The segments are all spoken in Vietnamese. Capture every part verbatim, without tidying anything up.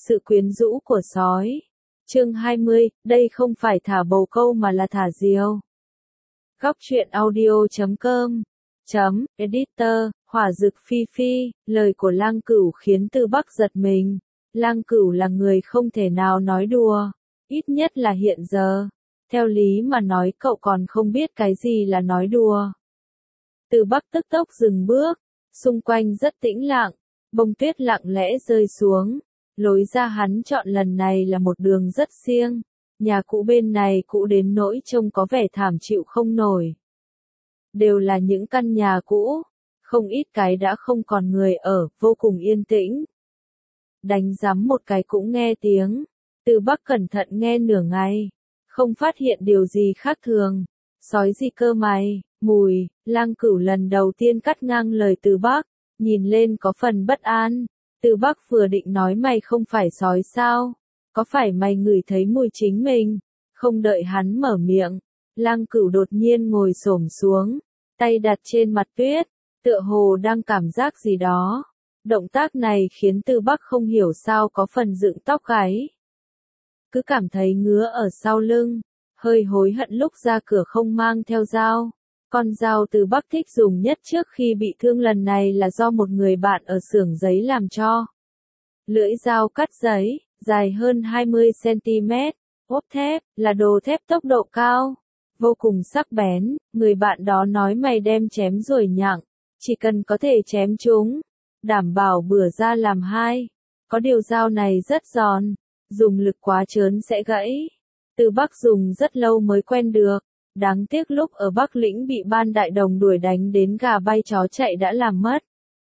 Sự quyến rũ của sói. Chương hai mươi, đây không phải thả bồ câu mà là thả diều. Góc truyện audio chấm com chấm editor, hỏa dực phi phi, lời của Lang Cửu khiến Từ Bắc giật mình. Lang Cửu là người không thể nào nói đùa, ít nhất là hiện giờ. Theo lý mà nói cậu còn không biết cái gì là nói đùa. Từ Bắc tức tốc dừng bước, xung quanh rất tĩnh lặng, bông tuyết lặng lẽ rơi xuống. Lối ra hắn chọn lần này là một đường rất siêng, nhà cũ bên này cũ đến nỗi trông có vẻ thảm chịu không nổi. Đều là những căn nhà cũ, không ít cái đã không còn người ở, vô cùng yên tĩnh. Đánh rắm một cái cũng nghe tiếng, Từ Bắc cẩn thận nghe nửa ngày, không phát hiện điều gì khác thường. Sói gì cơ mày, mùi, Lang Cửu lần đầu tiên cắt ngang lời Từ Bắc, nhìn lên có phần bất an. Từ Bắc vừa định nói mày không phải sói sao? Có phải mày ngửi thấy mùi chính mình? Không đợi hắn mở miệng, Lang Cửu đột nhiên ngồi xổm xuống, tay đặt trên mặt tuyết, tựa hồ đang cảm giác gì đó. Động tác này khiến Từ Bắc không hiểu sao có phần dựng tóc gáy. Cứ cảm thấy ngứa ở sau lưng, hơi hối hận lúc ra cửa không mang theo dao. Con dao Từ Bắc thích dùng nhất trước khi bị thương lần này là do một người bạn ở xưởng giấy làm cho. Lưỡi dao cắt giấy, dài hơn hai mươi xăng ti mét, ốp thép, là đồ thép tốc độ cao, vô cùng sắc bén. Người bạn đó nói mày đem chém rồi nhặng, chỉ cần có thể chém chúng, đảm bảo bữa ra làm hai. Có điều dao này rất giòn, dùng lực quá trớn sẽ gãy. Từ Bắc dùng rất lâu mới quen được. Đáng tiếc lúc ở Bắc Lĩnh bị ban đại đồng đuổi đánh đến gà bay chó chạy đã làm mất.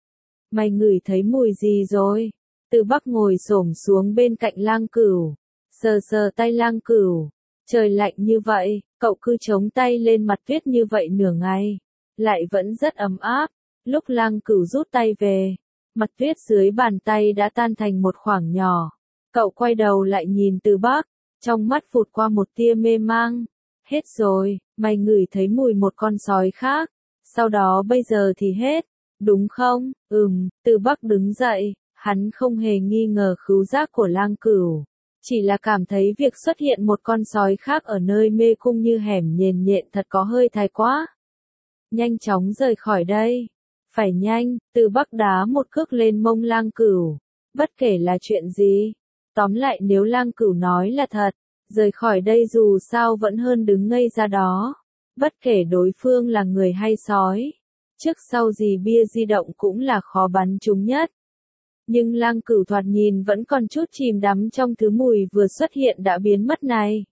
Mày ngửi thấy mùi gì rồi? Từ Bắc ngồi xổm xuống bên cạnh Lang Cửu, sờ sờ tay Lang Cửu. Trời lạnh như vậy, cậu cứ chống tay lên mặt tuyết như vậy nửa ngày, lại vẫn rất ấm áp. Lúc Lang Cửu rút tay về, mặt tuyết dưới bàn tay đã tan thành một khoảng nhỏ. Cậu quay đầu lại nhìn Từ Bắc, trong mắt phụt qua một tia mê mang. Hết rồi, mày ngửi thấy mùi một con sói khác, sau đó bây giờ thì hết, đúng không? Ừm, Từ Bắc đứng dậy, hắn không hề nghi ngờ khứu giác của Lang Cửu, chỉ là cảm thấy việc xuất hiện một con sói khác ở nơi mê cung như hẻm nhền nhện thật có hơi thái quá. Nhanh chóng rời khỏi đây, phải nhanh. Từ Bắc đá một cước lên mông Lang Cửu, bất kể là chuyện gì, tóm lại nếu Lang Cửu nói là thật, rời khỏi đây dù sao vẫn hơn đứng ngây ra đó. Bất kể đối phương là người hay sói, trước sau gì bia di động cũng là khó bắn chúng nhất. Nhưng Lang Cửu thoạt nhìn vẫn còn chút chìm đắm trong thứ mùi vừa xuất hiện đã biến mất này.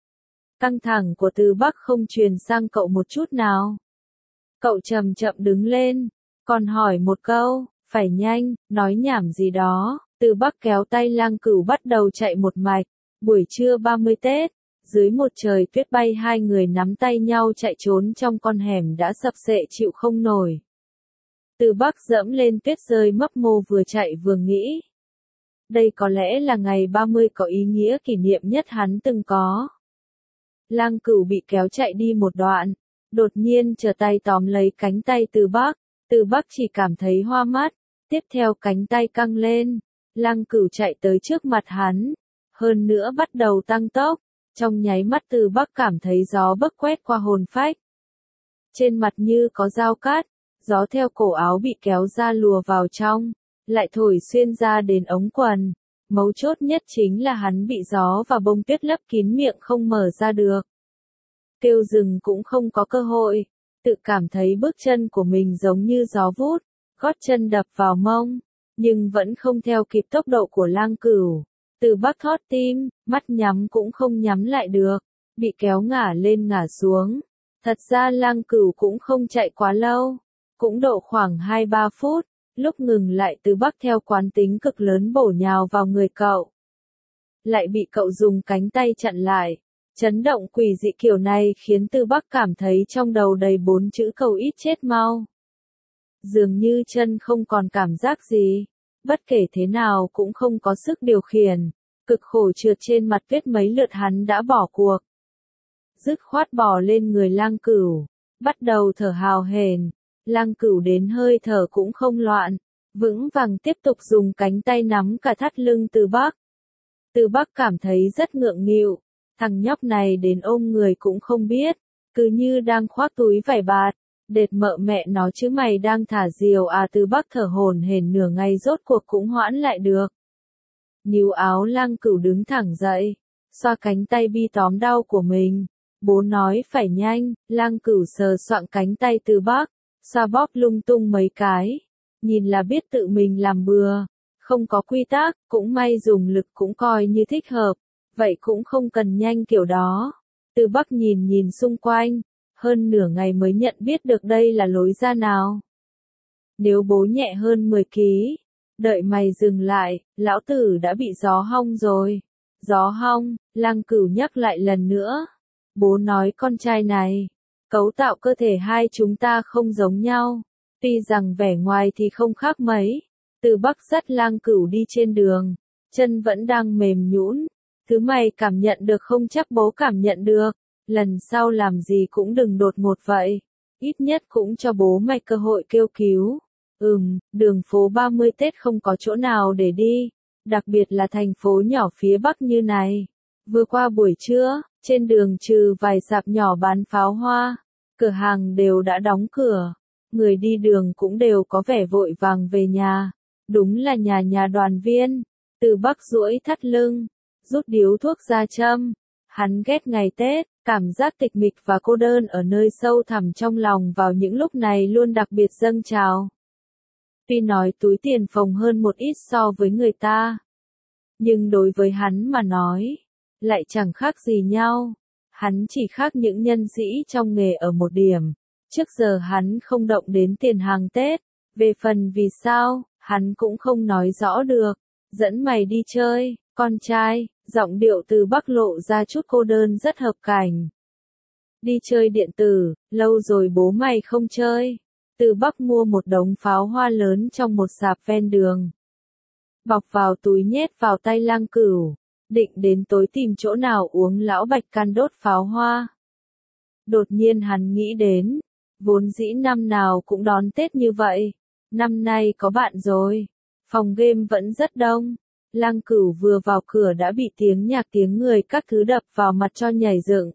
Căng thẳng của Từ Bắc không truyền sang cậu một chút nào. Cậu chậm chậm đứng lên, còn hỏi một câu, phải nhanh, nói nhảm gì đó. Từ Bắc kéo tay Lang Cửu bắt đầu chạy một mạch. Buổi trưa ba mươi Tết, dưới một trời tuyết bay hai người nắm tay nhau chạy trốn trong con hẻm đã sập xệ chịu không nổi. Từ Bắc dẫm lên tuyết rơi mấp mô vừa chạy vừa nghĩ. Đây có lẽ là ngày ba mươi có ý nghĩa kỷ niệm nhất hắn từng có. Lang Cửu bị kéo chạy đi một đoạn, đột nhiên trở tay tóm lấy cánh tay Từ Bắc. Từ Bắc chỉ cảm thấy hoa mắt, tiếp theo cánh tay căng lên, Lang Cửu chạy tới trước mặt hắn. Hơn nữa bắt đầu tăng tốc, trong nháy mắt Từ Bắc cảm thấy gió bấc quét qua hồn phách. Trên mặt như có dao cắt, gió theo cổ áo bị kéo ra lùa vào trong, lại thổi xuyên ra đến ống quần. Mấu chốt nhất chính là hắn bị gió và bông tuyết lấp kín miệng không mở ra được. Kêu dừng cũng không có cơ hội, tự cảm thấy bước chân của mình giống như gió vút, gót chân đập vào mông, nhưng vẫn không theo kịp tốc độ của Lang Cửu. Từ Bắc thót tim, mắt nhắm cũng không nhắm lại được, bị kéo ngả lên ngả xuống. Thật ra Lang Cửu cũng không chạy quá lâu, cũng độ khoảng hai ba phút, lúc ngừng lại Từ Bắc theo quán tính cực lớn bổ nhào vào người cậu. Lại bị cậu dùng cánh tay chặn lại, chấn động quỷ dị kiểu này khiến Từ Bắc cảm thấy trong đầu đầy bốn chữ cầu ít chết mau. Dường như chân không còn cảm giác gì. Bất kể thế nào cũng không có sức điều khiển, cực khổ trượt trên mặt tuyết mấy lượt hắn đã bỏ cuộc. Dứt khoát bò lên người Lang Cửu, bắt đầu thở hào hển. Lang Cửu đến hơi thở cũng không loạn, vững vàng tiếp tục dùng cánh tay nắm cả thắt lưng Từ Bắc. Từ Bắc cảm thấy rất ngượng nghịu, thằng nhóc này đến ôm người cũng không biết, cứ như đang khoác túi vải bạt, đệt mợ mẹ nó chứ mày đang thả diều à. Từ Bắc thở hổn hển nửa ngày rốt cuộc cũng hoãn lại được. Níu áo Lăng Cửu đứng thẳng dậy, xoa cánh tay bi tóm đau của mình. Bố nói phải nhanh. Lăng Cửu sờ soạng cánh tay Từ Bắc, xoa bóp lung tung mấy cái, nhìn là biết tự mình làm bừa, không có quy tắc, cũng may dùng lực cũng coi như thích hợp, vậy cũng không cần nhanh kiểu đó. Từ Bắc nhìn nhìn xung quanh, hơn nửa ngày mới nhận biết được đây là lối ra nào. Nếu bố nhẹ hơn mười ki lô gam, đợi mày dừng lại, lão tử đã bị gió hong rồi. Gió hong, Lăng Cửu nhắc lại lần nữa. Bố nói con trai này, cấu tạo cơ thể hai chúng ta không giống nhau, tuy rằng vẻ ngoài thì không khác mấy. Từ Bắc dắt Lăng Cửu đi trên đường, chân vẫn đang mềm nhũn. Thứ mày cảm nhận được không chắc bố cảm nhận được, lần sau làm gì cũng đừng đột ngột vậy, ít nhất cũng cho bố mày cơ hội kêu cứu. Ừm, đường phố ba mươi Tết không có chỗ nào để đi, đặc biệt là thành phố nhỏ phía Bắc như này. Vừa qua buổi trưa, trên đường trừ vài sạp nhỏ bán pháo hoa, cửa hàng đều đã đóng cửa, người đi đường cũng đều có vẻ vội vàng về nhà, đúng là nhà nhà đoàn viên. Từ Bắc duỗi thắt lưng, rút điếu thuốc ra châm, hắn ghét ngày Tết, cảm giác tịch mịch và cô đơn ở nơi sâu thẳm trong lòng vào những lúc này luôn đặc biệt dâng trào. Tuy nói túi tiền phồng hơn một ít so với người ta, nhưng đối với hắn mà nói, lại chẳng khác gì nhau. Hắn chỉ khác những nhân sĩ trong nghề ở một điểm, trước giờ hắn không động đến tiền hàng Tết, về phần vì sao, hắn cũng không nói rõ được. Dẫn mày đi chơi, con trai, giọng điệu Từ Bắc lộ ra chút cô đơn rất hợp cảnh. Đi chơi điện tử, lâu rồi bố mày không chơi. Từ Bắc mua một đống pháo hoa lớn trong một sạp ven đường, bọc vào túi nhét vào tay Lăng Cửu, định đến tối tìm chỗ nào uống lão Bạch Can đốt pháo hoa. Đột nhiên hắn nghĩ đến, vốn dĩ năm nào cũng đón Tết như vậy, năm nay có bạn rồi, phòng game vẫn rất đông. Lăng Cửu vừa vào cửa đã bị tiếng nhạc tiếng người các thứ đập vào mặt cho nhảy dựng.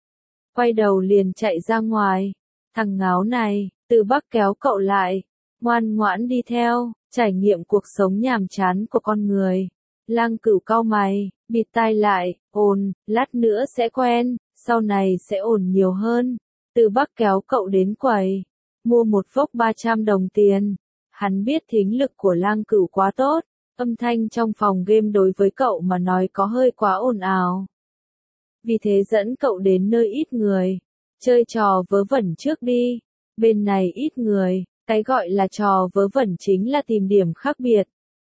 Quay đầu liền chạy ra ngoài, thằng ngáo này. Từ Bắc kéo cậu lại, ngoan ngoãn đi theo, trải nghiệm cuộc sống nhàm chán của con người. Lăng Cửu cau mày, bịt tai lại, ồn, lát nữa sẽ quen, sau này sẽ ổn nhiều hơn. Từ Bắc kéo cậu đến quầy, mua một vốc ba trăm đồng tiền. Hắn biết thính lực của Lăng Cửu quá tốt, âm thanh trong phòng game đối với cậu mà nói có hơi quá ồn ào. Vì thế dẫn cậu đến nơi ít người, chơi trò vớ vẩn trước đi. Bên này ít người, cái gọi là trò vớ vẩn chính là tìm điểm khác biệt.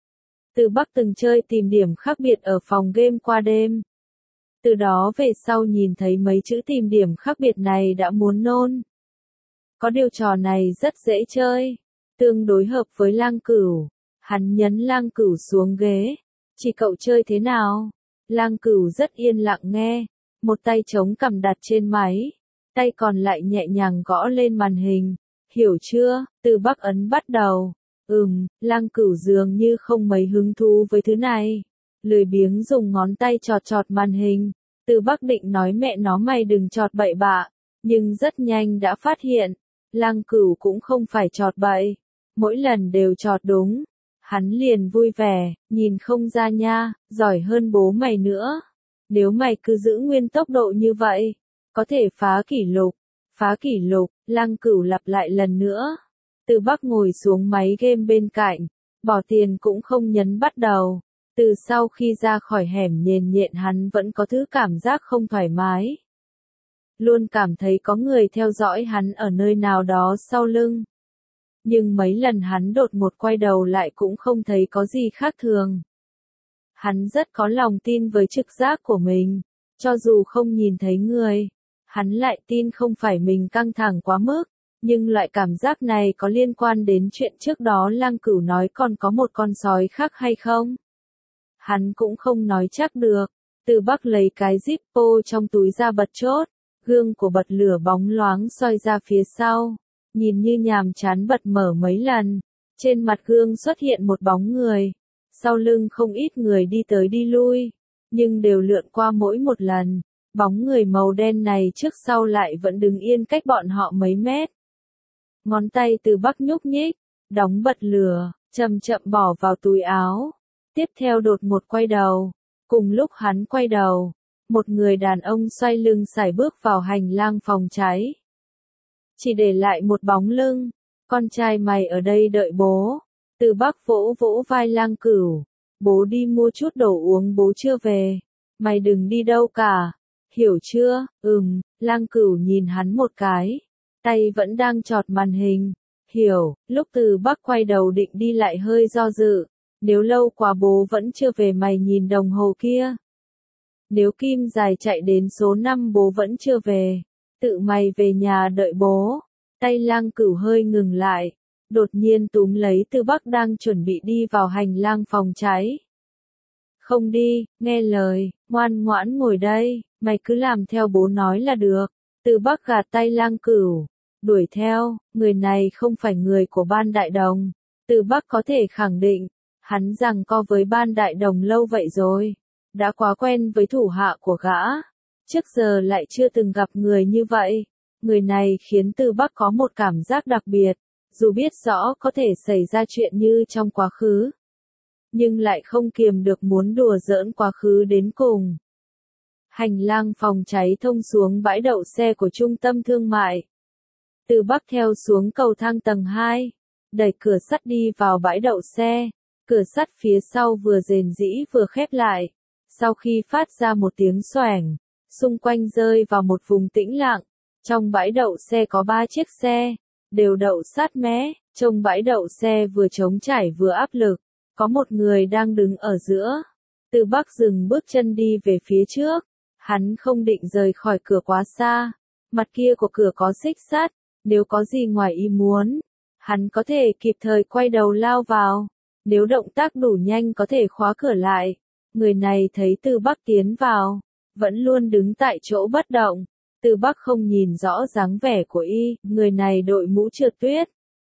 Từ Bắc từng chơi tìm điểm khác biệt ở phòng game qua đêm. Từ đó về sau nhìn thấy mấy chữ tìm điểm khác biệt này đã muốn nôn. Có điều trò này rất dễ chơi, tương đối hợp với Lăng Cửu. Hắn nhấn Lăng Cửu xuống ghế, chỉ cậu chơi thế nào? Lăng Cửu rất yên lặng nghe, một tay chống cằm đặt trên máy, tay còn lại nhẹ nhàng gõ lên màn hình. Hiểu chưa? Từ Bắc ấn bắt đầu. Ừm, Lăng Cửu dường như không mấy hứng thú với thứ này, lười biếng dùng ngón tay chọt chọt màn hình. Từ Bắc định nói mẹ nó mày đừng chọt bậy bạ, nhưng rất nhanh đã phát hiện, Lăng Cửu cũng không phải chọt bậy, mỗi lần đều chọt đúng. Hắn liền vui vẻ, nhìn không ra nha, giỏi hơn bố mày nữa. Nếu mày cứ giữ nguyên tốc độ như vậy, có thể phá kỷ lục. Phá kỷ lục, Lăng Cửu lặp lại lần nữa. Từ Bắc ngồi xuống máy game bên cạnh, bỏ tiền cũng không nhấn bắt đầu. Từ sau khi ra khỏi hẻm nhền nhện hắn vẫn có thứ cảm giác không thoải mái. Luôn cảm thấy có người theo dõi hắn ở nơi nào đó sau lưng. Nhưng mấy lần hắn đột ngột quay đầu lại cũng không thấy có gì khác thường. Hắn rất có lòng tin với trực giác của mình, cho dù không nhìn thấy người, hắn lại tin không phải mình căng thẳng quá mức, nhưng loại cảm giác này có liên quan đến chuyện trước đó Lăng Cửu nói còn có một con sói khác hay không? Hắn cũng không nói chắc được. Từ Bắc lấy cái Zippo trong túi ra bật chốt, gương của bật lửa bóng loáng soi ra phía sau, nhìn như nhàm chán bật mở mấy lần, trên mặt gương xuất hiện một bóng người, sau lưng không ít người đi tới đi lui, nhưng đều lượn qua mỗi một lần, bóng người màu đen này trước sau lại vẫn đứng yên cách bọn họ mấy mét. Ngón tay Từ Bắc nhúc nhích, đóng bật lửa, chậm chậm bỏ vào túi áo. Tiếp theo đột một quay đầu. Cùng lúc hắn quay đầu, một người đàn ông xoay lưng sải bước vào hành lang phòng cháy. Chỉ để lại một bóng lưng. Con trai mày ở đây đợi bố. Từ Bắc vỗ vỗ vai Lang Cửu. Bố đi mua chút đồ uống, bố chưa về. Mày đừng đi đâu cả. Hiểu chưa? Ừm. Lang Cửu nhìn hắn một cái. Tay vẫn đang chọt màn hình. Hiểu. Lúc Từ Bắc quay đầu định đi lại hơi do dự. Nếu lâu quá bố vẫn chưa về, mày nhìn đồng hồ kia. Nếu kim dài chạy đến số năm bố vẫn chưa về. Tự mày về nhà đợi bố. Tay Lang Cửu hơi ngừng lại. Đột nhiên túm lấy Từ Bắc đang chuẩn bị đi vào hành lang phòng cháy. Không đi, nghe lời, ngoan ngoãn ngồi đây, mày cứ làm theo bố nói là được. Từ Bắc gạt tay Lang Cửu, đuổi theo, người này không phải người của Ban Đại Đồng. Từ Bắc có thể khẳng định, hắn giằng co với Ban Đại Đồng lâu vậy rồi, đã quá quen với thủ hạ của gã. Trước giờ lại chưa từng gặp người như vậy. Người này khiến Từ Bắc có một cảm giác đặc biệt, dù biết rõ có thể xảy ra chuyện như trong quá khứ, nhưng lại không kiềm được muốn đùa giỡn quá khứ đến cùng. Hành lang phòng cháy thông xuống bãi đậu xe của trung tâm thương mại. Từ Bắc theo xuống cầu thang tầng hai, đẩy cửa sắt đi vào bãi đậu xe. Cửa sắt phía sau vừa rền rĩ vừa khép lại. Sau khi phát ra một tiếng xoẻng, xung quanh rơi vào một vùng tĩnh lặng. Trong bãi đậu xe có ba chiếc xe, đều đậu sát mé. Trong bãi đậu xe vừa trống trải vừa áp lực, có một người đang đứng ở giữa. Từ Bắc dừng bước chân đi về phía trước. Hắn không định rời khỏi cửa quá xa. Mặt kia của cửa có xích sắt, nếu có gì ngoài ý muốn, hắn có thể kịp thời quay đầu lao vào. Nếu động tác đủ nhanh có thể khóa cửa lại. Người này thấy Từ Bắc tiến vào, vẫn luôn đứng tại chỗ bất động. Từ Bắc không nhìn rõ dáng vẻ của y, người này đội mũ trượt tuyết,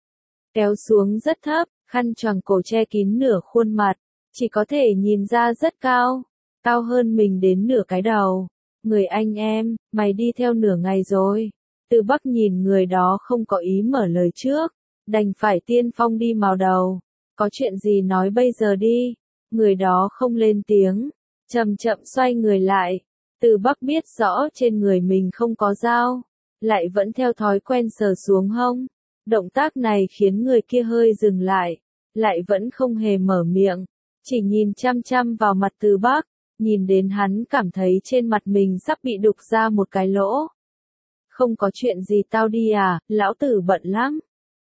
kéo xuống rất thấp, khăn choàng cổ che kín nửa khuôn mặt, chỉ có thể nhìn ra rất cao, cao hơn mình đến nửa cái đầu. Người anh em, mày đi theo nửa ngày rồi. Từ Bắc nhìn người đó không có ý mở lời trước, đành phải tiên phong đi mào đầu. Có chuyện gì nói bây giờ đi. Người đó không lên tiếng, chậm chậm xoay người lại. Từ Bắc biết rõ trên người mình không có dao, lại vẫn theo thói quen sờ xuống hông. Động tác này khiến người kia hơi dừng lại, lại vẫn không hề mở miệng, chỉ nhìn chăm chăm vào mặt Từ Bắc. Nhìn đến hắn cảm thấy trên mặt mình sắp bị đục ra một cái lỗ. Không có chuyện gì tao đi à, lão tử bận lắm.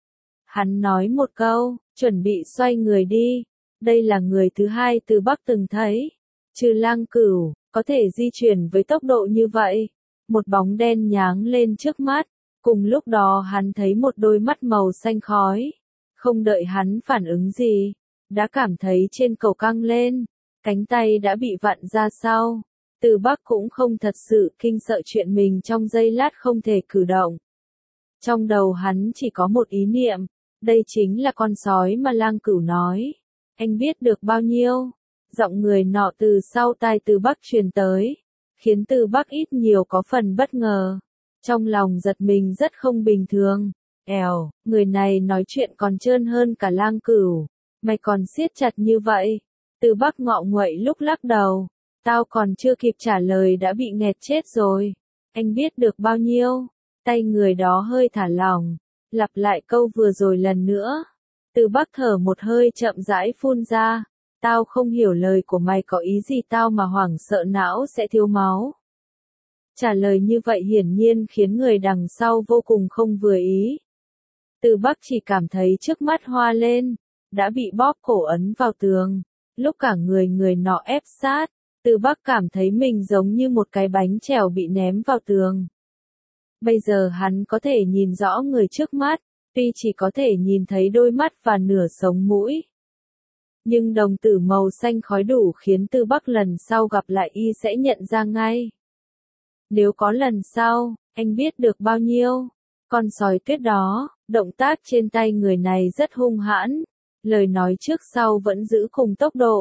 Hắn nói một câu, chuẩn bị xoay người đi. Đây là người thứ hai Từ Bắc từng thấy, trừ Lang Cửu, có thể di chuyển với tốc độ như vậy. Một bóng đen nháng lên trước mắt, cùng lúc đó hắn thấy một đôi mắt màu xanh khói. Không đợi hắn phản ứng gì, đã cảm thấy trên cầu căng lên, cánh tay đã bị vặn ra sau. Từ Bắc cũng không thật sự kinh sợ chuyện mình trong giây lát không thể cử động. Trong đầu hắn chỉ có một ý niệm, đây chính là con sói mà Lang Cửu nói. Anh biết được bao nhiêu? Giọng người nọ từ sau tai Từ Bắc truyền tới, khiến Từ Bắc ít nhiều có phần bất ngờ. Trong lòng giật mình rất không bình thường. Èo, người này nói chuyện còn trơn hơn cả Lang Cửu. Mày còn siết chặt như vậy? Từ Bắc ngọ nguậy lúc lắc đầu. Tao còn chưa kịp trả lời đã bị nghẹt chết rồi. Anh biết được bao nhiêu? Tay người đó hơi thả lỏng, lặp lại câu vừa rồi lần nữa. Từ Bắc thở một hơi chậm rãi phun ra. Tao không hiểu lời của mày có ý gì, tao mà hoảng sợ não sẽ thiếu máu. Trả lời như vậy hiển nhiên khiến người đằng sau vô cùng không vừa ý. Từ Bắc chỉ cảm thấy trước mắt hoa lên, đã bị bóp cổ ấn vào tường. Lúc cả người người nọ ép sát, Từ Bắc cảm thấy mình giống như một cái bánh chèo bị ném vào tường. Bây giờ hắn có thể nhìn rõ người trước mắt, tuy chỉ có thể nhìn thấy đôi mắt và nửa sống mũi. Nhưng đồng tử màu xanh khói đủ khiến Từ Bắc lần sau gặp lại y sẽ nhận ra ngay. Nếu có lần sau, anh biết được bao nhiêu? Con sói tuyết đó, động tác trên tay người này rất hung hãn, lời nói trước sau vẫn giữ cùng tốc độ.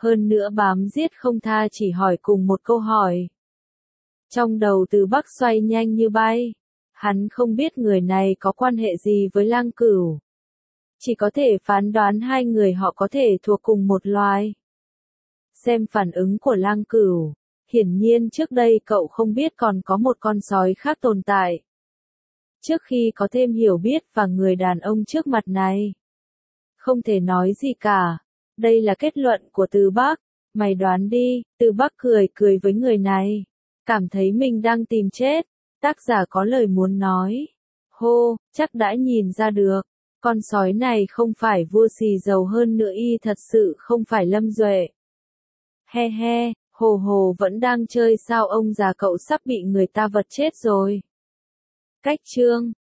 Hơn nữa bám giết không tha chỉ hỏi cùng một câu hỏi. Trong đầu Từ Bắc xoay nhanh như bay. Hắn không biết người này có quan hệ gì với Lang Cửu. Chỉ có thể phán đoán hai người họ có thể thuộc cùng một loài. Xem phản ứng của Lang Cửu. Hiển nhiên trước đây cậu không biết còn có một con sói khác tồn tại. Trước khi có thêm hiểu biết và người đàn ông trước mặt này. Không thể nói gì cả. Đây là kết luận của Từ Bắc. Mày đoán đi, Từ Bắc cười cười với người này. Cảm thấy mình đang tìm chết. Tác giả có lời muốn nói. Hô, chắc đã nhìn ra được. Con sói này không phải vua xì dầu hơn nữa y thật sự không phải Lâm Duệ. He he, hồ hồ vẫn đang chơi sao ông già cậu sắp bị người ta vật chết rồi. Cách chương